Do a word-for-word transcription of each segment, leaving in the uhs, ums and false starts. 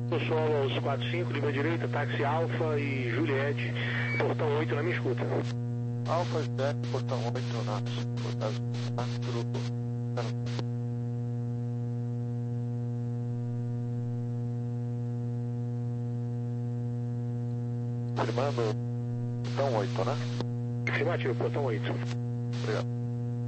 Eu sou aos quatro cinco, linha direita, táxi Alfa e Juliette, portão oito na minha escuta. Alfa Juliette, portão oito na escuta, quatro. Firmando, portão oito, né? Afirmativo, portão oito. Obrigado.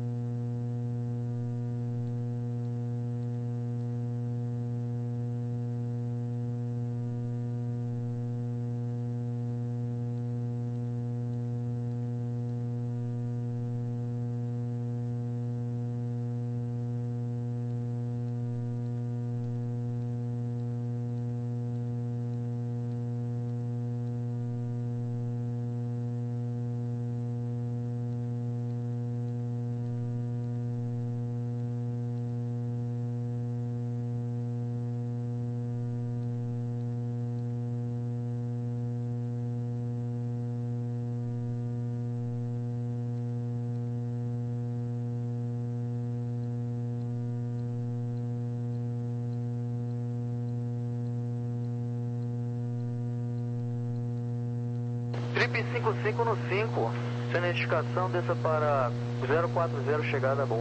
Trip cinco cinco no cinco, sem identificação, desça para zero quatro zero, chegada a Golf.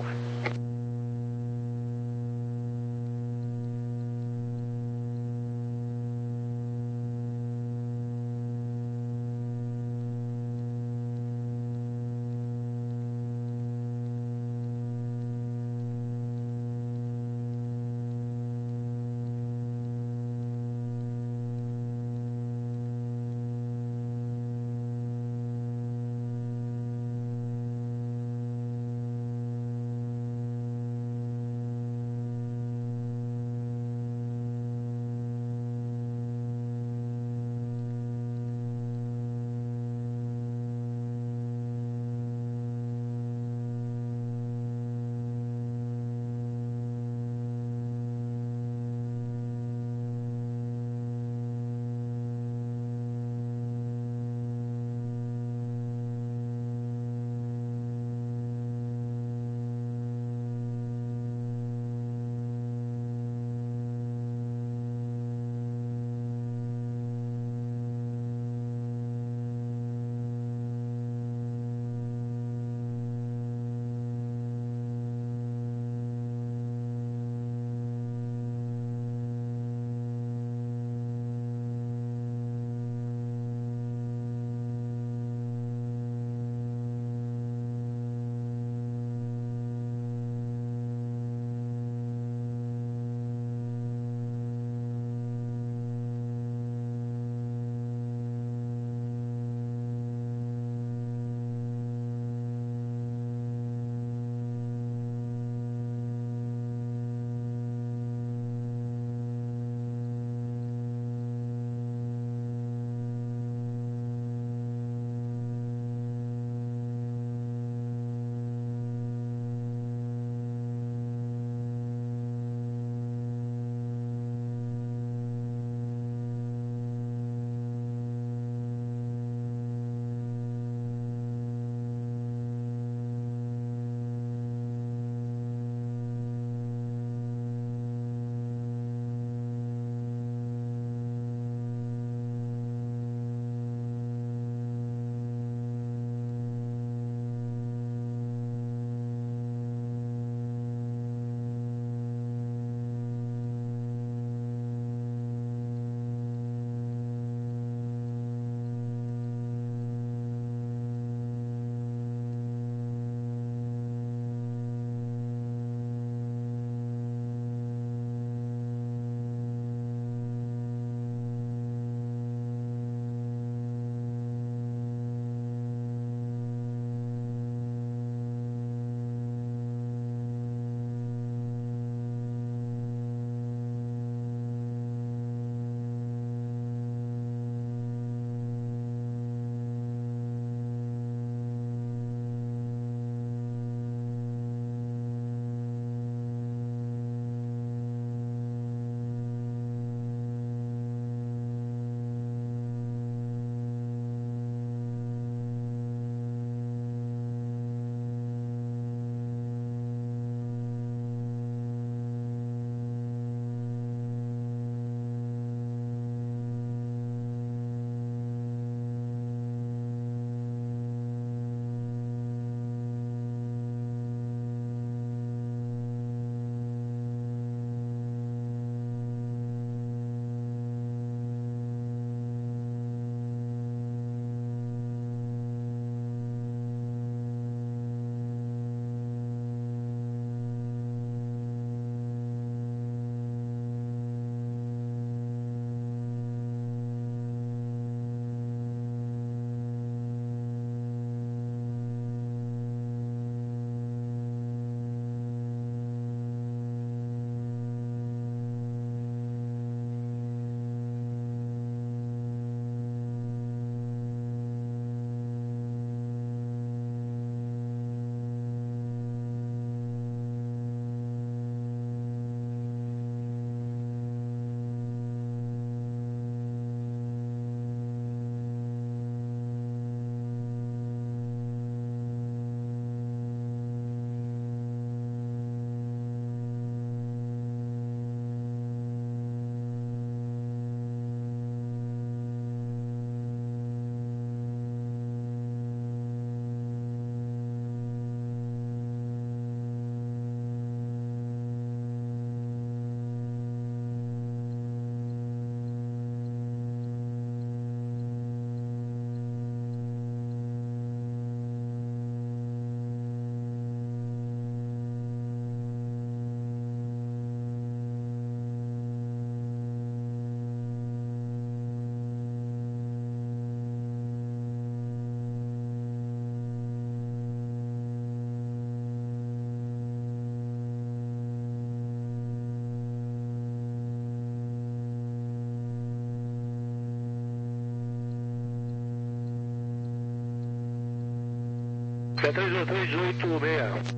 É três oito três oito seis.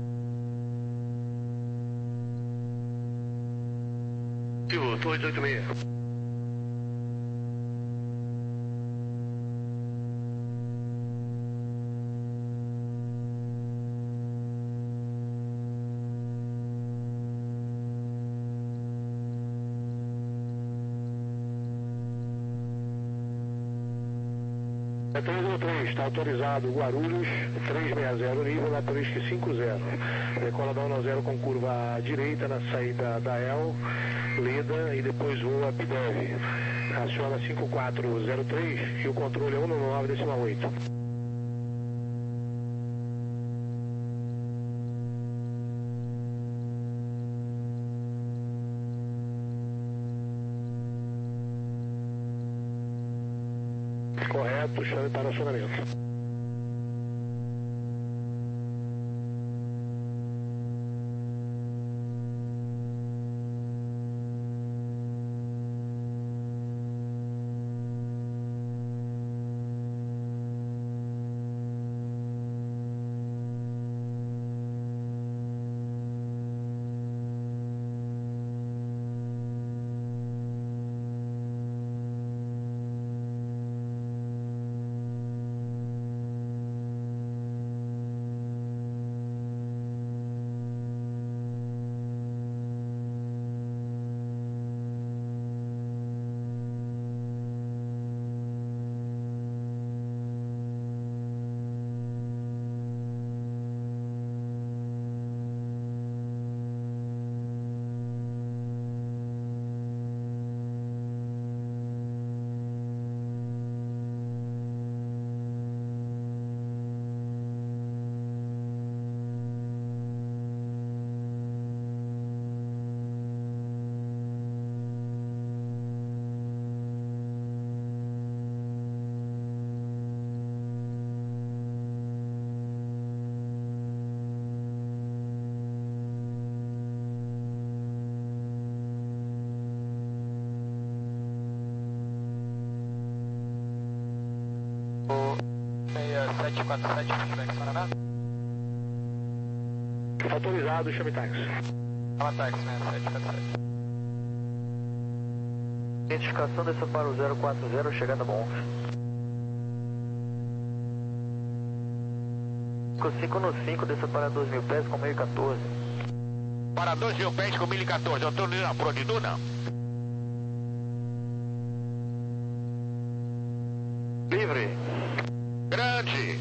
três oito seis. É três um três, está autorizado Guarulhos, trezentos e sessenta, nível na Turisque cinco zero. Decola da um zero com curva à direita na saída da E L, Leda e depois voa P D E V. Aciona cinco quatro zero três e o controle é um nove decimal oito. Correto, chame para acionamento. sete quatro sete, feedback, Paraná. Autorizado, chame táxi. Chama táxi, né? sete quatro sete. Identificação dessa para o zero quatro zero, chegada bom. cinco no cinco, desça para dois mil pés com mil e quatorze. Para dois mil pés com mil e quatorze, eu estou na Pro de Duna. Livre. Grande.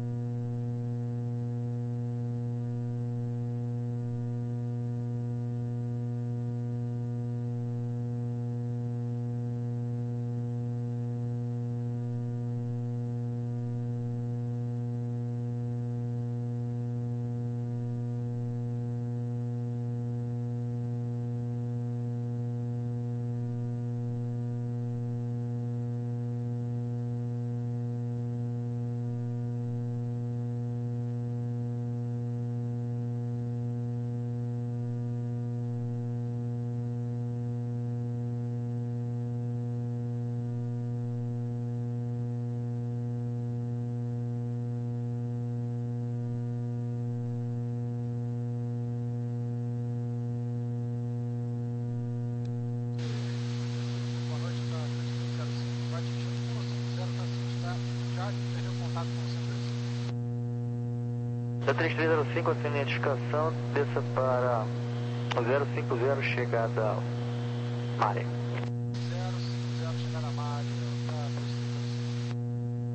Da três três zero cinco, a identificação, desça para o zero cinco zero, chegada Mare. zero cinco zero, chegada Mare, tá, três três zero cinco.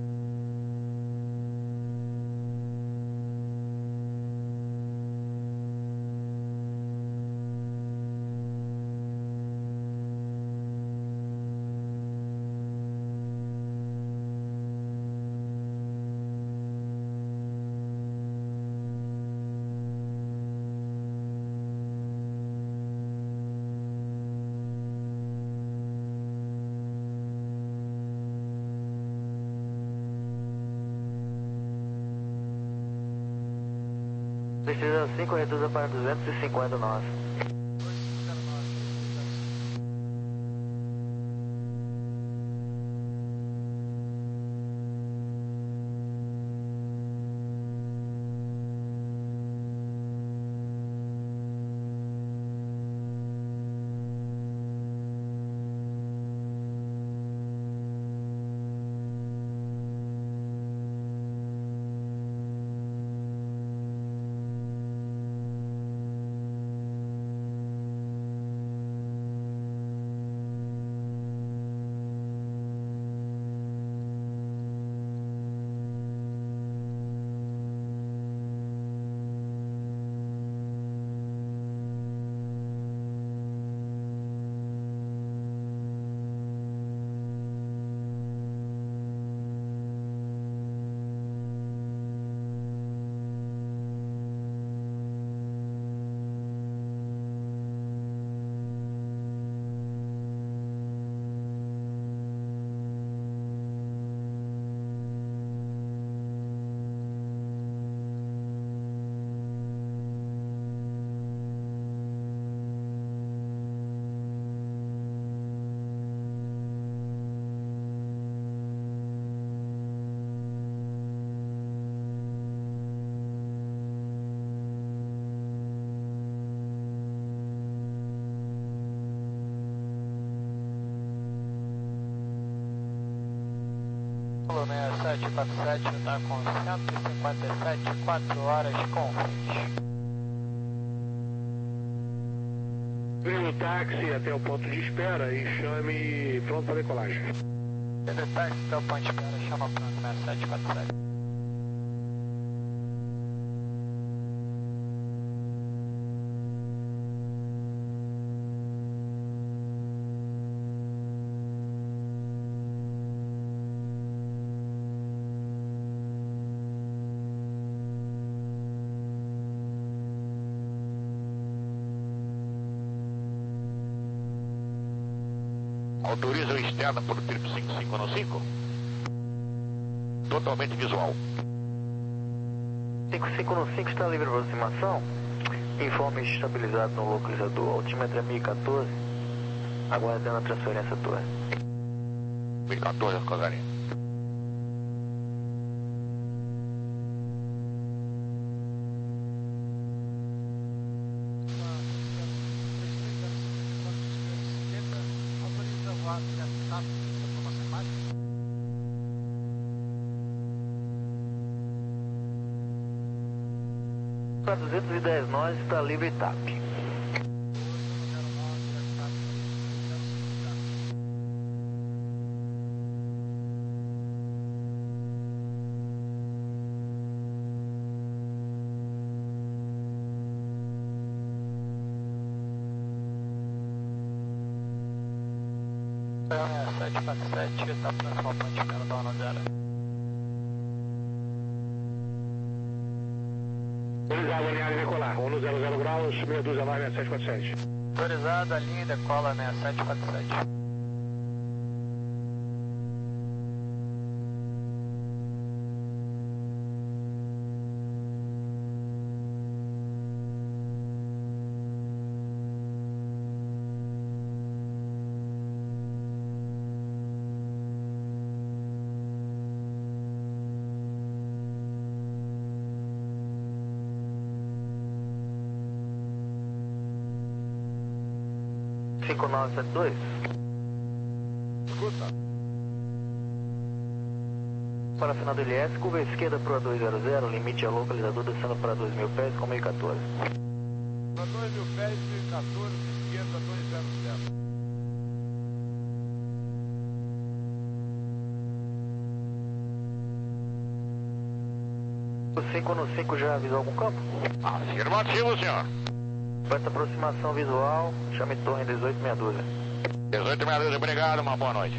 três três zero cinco, reduza para duzentos e cinquenta nós. seis sete quatro sete está com cento e cinquenta e sete, quatro horas com vinte. Vire o táxi até o ponto de espera e chame pronto para decolagem. Vire o táxi até o ponto de espera, chama pronto seis sete quatro sete. Autoriza o externo por trip cinco cinco no cinco. Totalmente visual. cinco cinco no cinco está livre de aproximação. Informe estabilizado no localizador. Altímetro é mil e quatorze. Aguardando a transferência torre. mil e quatorze, Casarinho. Para duzentos e dez nós está livre T A P. seis sete quatro sete está próximo ao ponto de espera da Ono Zero. Autorizado, alinhar e decolar. Ono zero zero graus, meia dúzia vai, seis sete quatro sete. Autorizado, a linha decola seis sete quatro sete. cinco nove sete dois. Escuta. Para final do L S, curva esquerda para dois zero zero, limite ao localizador descendo para dois mil pés com mil e quatorze. Para dois mil pés, mil e quatorze, esquerda dois zero zero. O cinco no cinco já avisou algum campo? Afirmativo, senhor. Para aproximação visual, chame torre dezoito meia dúzia. dezoito meia dúzia, obrigado, uma boa noite.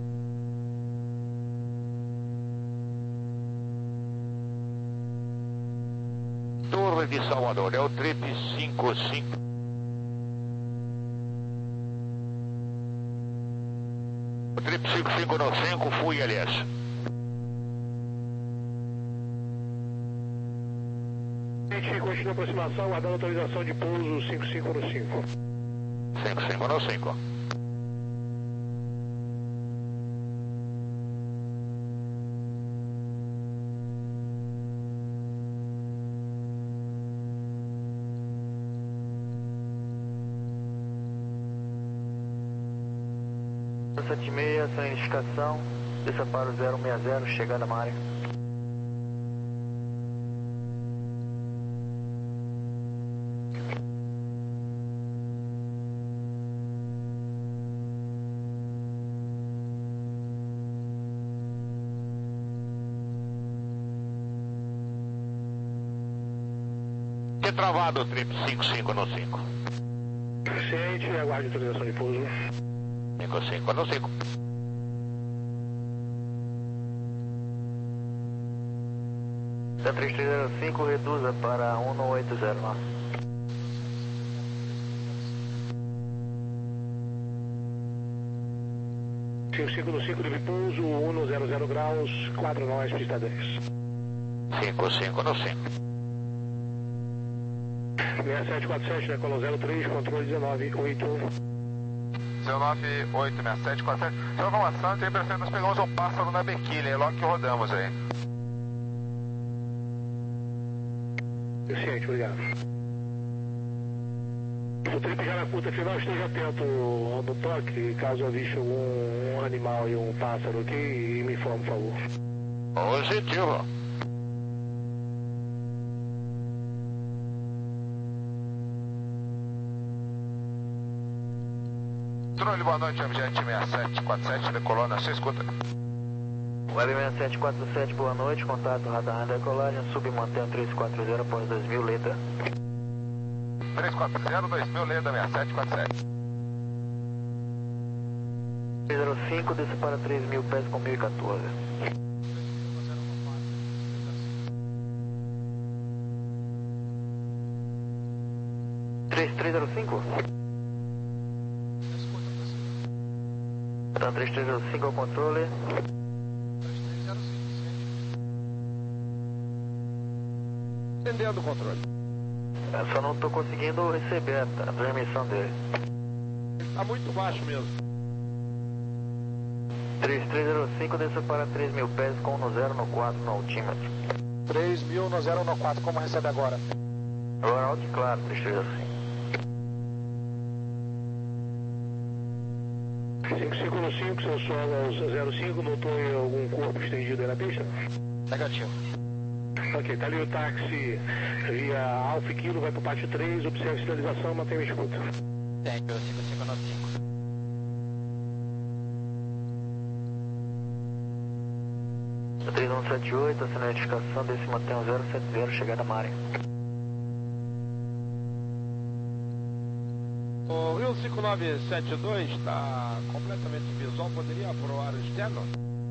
Torre de Salvador, é o trip cinco cinco. O trip cinco cinco no cinco, fui L S. Continua a aproximação, aguardando autorização de pouso cinco cinco no cinco. cinco cinco no cinco. sete e meia, sem identificação, desça para o zero seis zero, chegando a área. Travado o trip cinco cinco no cinco. Ciente, aguarde autorização de pouso. cinco cinco no cinco. Da três três zero cinco, reduza para um oito zero nove. cinco cinco no cinco, livre pouso, um zero zero graus, quatro nós, pista dez. cinco cinco no cinco. seis sete quatro sete, decola zero três, controle dezenove oito. dezenove oito, seis sete quatro sete. Só informação, tem a impressão que nós pegamos um pássaro na bequilha, é logo que rodamos aí. Ciente, obrigado. O trip já na curta final, esteja atento no toque, caso aviste algum animal e um pássaro, ok? E me informe, por favor. Positivo. Controle, boa noite, Webjet sessenta e sete quarenta e sete, decolou na sua escuta. Web sessenta e sete quarenta e sete, boa noite, contato radar na decolagem, submantém três quatro zero após dois mil, letra. três quatro zero, dois mil, leda sessenta e sete quarenta e sete. três zero cinco, desça para três mil pés com mil e quatorze. três três zero cinco? Então, três três zero cinco ao controle. Entendendo o controle. Eu só não estou conseguindo receber a, a transmissão dele. Está muito baixo mesmo. três três zero cinco, desça para três mil pés com no zero no quatro no altímetro. três mil no zero no quatro, como recebe agora? Agora alto e claro, três três zero cinco. cinco cinco no cinco, seu solo zero cinco, notou algum corpo estendido aí na pista? Negativo. Ok, tá ali o táxi via Alfa Kilo, vai pro pátio três, observe a sinalização, mantenha a escuta. Thank you, cinco cinco no cinco. três um sete oito, assinando a identificação, desse mantém um zero sete zero, chegada à área. O Rio cinco nove sete dois está completamente visual, poderia para o aro externo?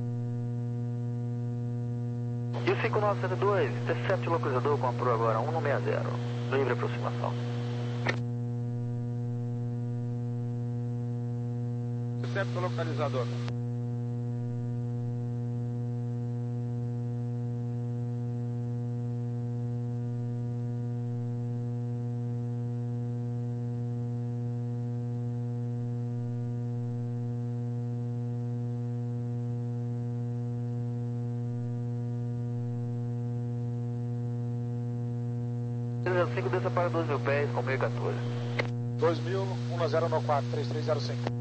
E o cinco nove sete dois, intercept localizador, comprou agora um no sessenta, livre aproximação. Intercepto localizador. três zero cinco, desça para dois mil pés com mil e quatorze. dois mil, um no zero no quatro, três três zero cinco.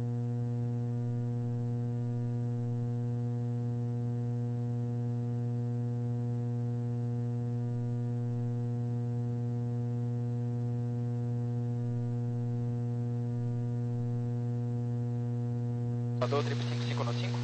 Mandou o trip cinco cinco no cinco?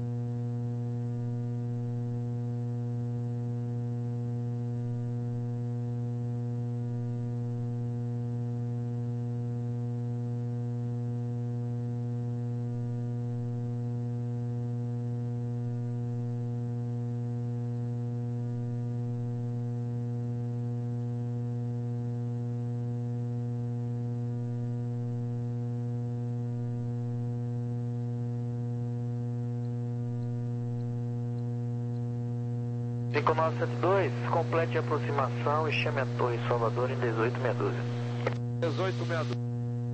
cinco nove sete dois, complete a aproximação e chame a torre Salvador em dezoito meia dúzia. dezoito meia dúzia.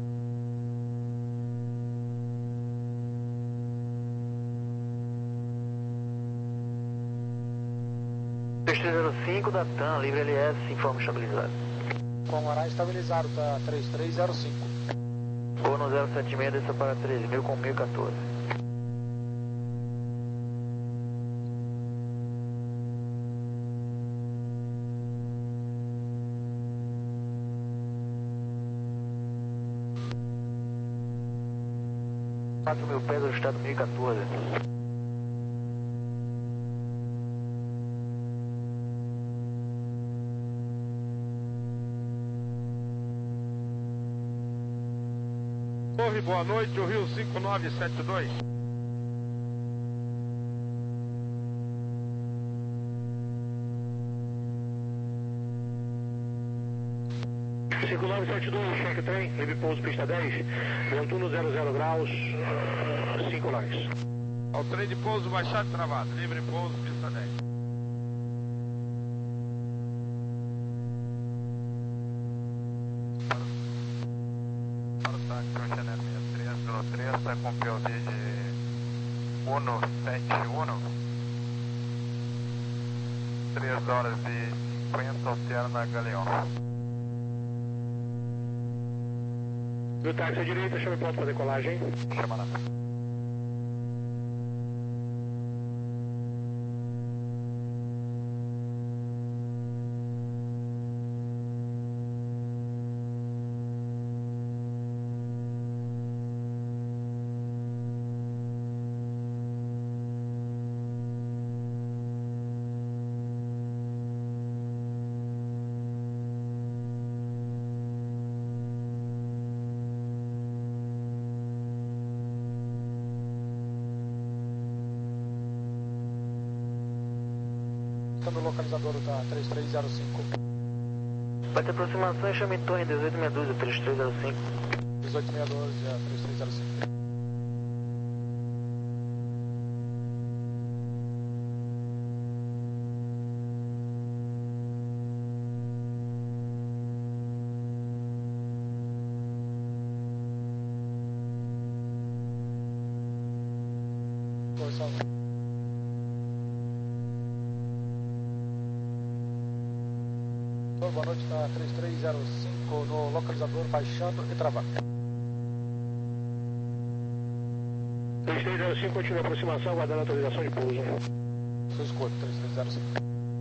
três três zero cinco da T A M, livre L S, informe estabilizado. Com horário estabilizado, tá três três zero cinco. Ou no zero sete seis, desça para três mil com mil e quatorze. quatro mil pés, ajustado mil e quatorze. Torre, boa noite, o Rio cinco nove sete dois. cinco nove sete dois, cheque trem, livre pouso pista dez, vento zero zero graus, cinco nós. Ao trem de pouso baixado e travado, livre pouso pista dez. Para o táxi Chanel sessenta e três zero três, está com P O V de um sete um. três horas e cinquenta, altera na Galeão. Do táxi à direita, chame ponto para decolagem. Chama lá. No localizador da três três zero cinco. Vai ter aproximação e chame torre dezoito meia dúzia, três três zero cinco. dezoito meia dúzia, três três zero cinco. Posição. Boa noite, na três três zero cinco, no localizador, baixando e travando. três três zero cinco, continua a aproximação, aguardando a autorização de pouso. Sua escolha, três três zero cinco.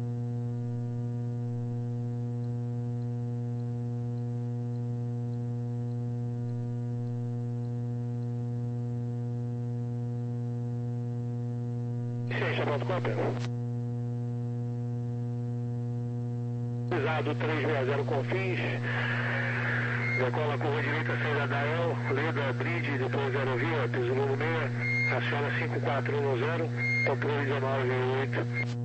Ciência, pronto, cópia. Do três seis zero Confins, decola a curva direita, saída da E L, Leda, Bridge, depois zero via, piso novo meia, aciona cinco quatro um zero, controle dezenove oito.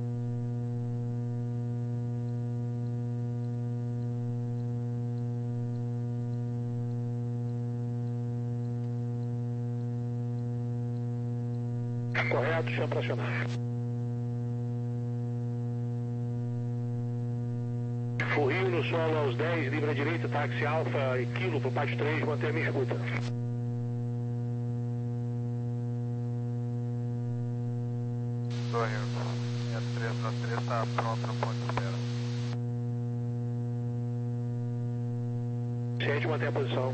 Correto, chama para acionar. Furrio no solo aos dez, livre à direita, táxi alfa e quilo para o pátio três, manter a minha escuta. Torre três zero três está pronto no ponto de espera. Ciente, mantém a posição.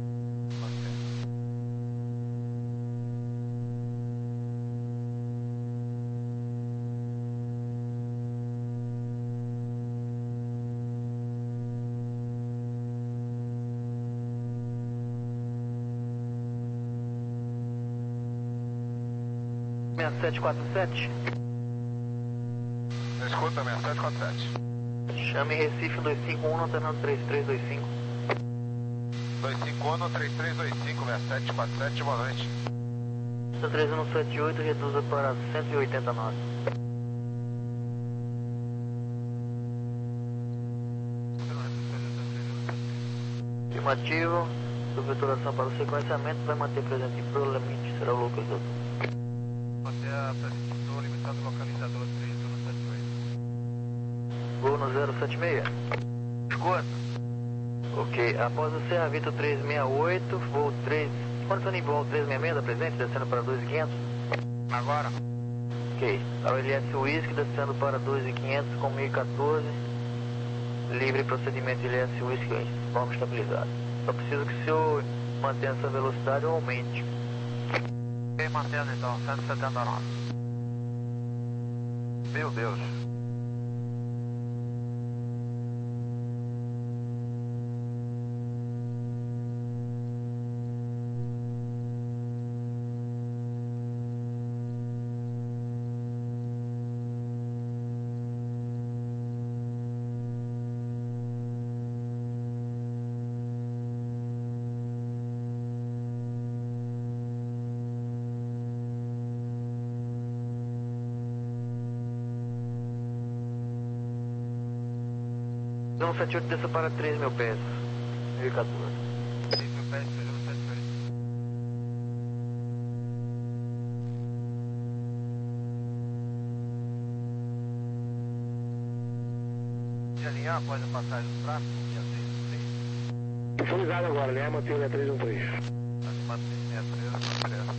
seis sete quatro sete. Escuta, seis sete quatro sete. Chame Recife dois cinco um, alternando três três dois cinco. dois cinco um, três três dois cinco, seis sete quatro sete, boa noite. três um sete oito, reduza para cento e oitenta e nove. Afirmativo. Subveturação para o sequenciamento vai manter presente e provavelmente será o localizador. Manter a presente do limitado localizador três um sete oito. Voo no zero sete seis. Escuta. Ok, após o Serra Vitor trezentos e sessenta e oito, voo três. Quanto em voo trezentos e sessenta e seis da presente, descendo para dois mil e quinhentos? Agora. Ok, a O L S Whisky descendo para dois mil e quinhentos com mil e quatorze. Livre procedimento L S Whisky, forma estabilizada. Só preciso que o senhor mantenha essa velocidade ou aumente. Ok, mantendo então, cento e setenta e nove. Meu Deus. um sete oito desça para três mil pés. mil e quatorze. três mil pés, três um sete oito. De alinhar após a passagem do tráfego, dia três um três. Finalizado agora, né? Mantém o três um três. Mantém seis três um três.